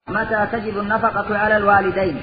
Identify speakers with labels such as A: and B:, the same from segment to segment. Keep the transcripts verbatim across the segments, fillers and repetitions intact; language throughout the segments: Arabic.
A: متى تجب النفقة على الوالدين؟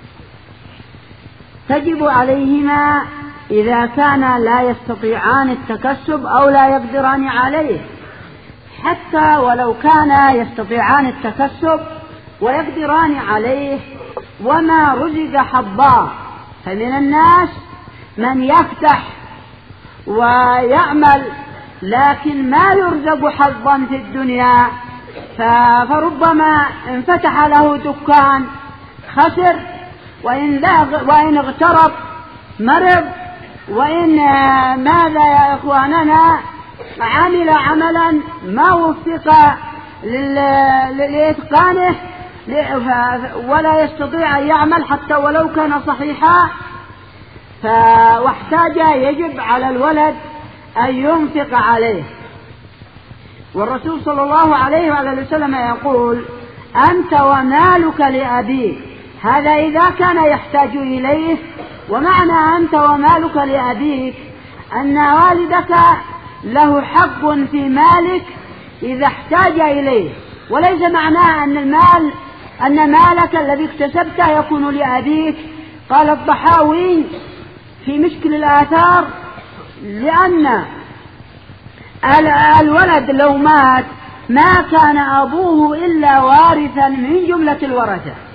B: تجب عليهما إذا كانا لا يستطيعان التكسب أو لا يقدران عليه، حتى ولو كانا يستطيعان التكسب ويقدران عليه وما رزق حظا. فمن الناس من يفتح ويعمل لكن ما يرزق حظا في الدنيا، فربما انفتح له دكان خسر، وإن, وإن اغترب مرض، وإن ماذا يا إخواننا عمل عملا ما وفق لإتقانه ولا يستطيع أن يعمل حتى ولو كان صحيحا، واحتاج يجب على الولد أن ينفق عليه. والرسول صلى الله عليه وآله وسلم يقول: أنت ومالك لأبيك. هذا إذا كان يحتاج إليه. ومعنى أنت ومالك لأبيك أن والدك له حق في مالك إذا احتاج إليه، وليس معناه أن المال أن مالك الذي اكتسبته يكون لأبيك. قال الضحاوي في مشكل الآثار: لأن الولد لو مات ما كان أبوه إلا وارثا من جملة الورثة.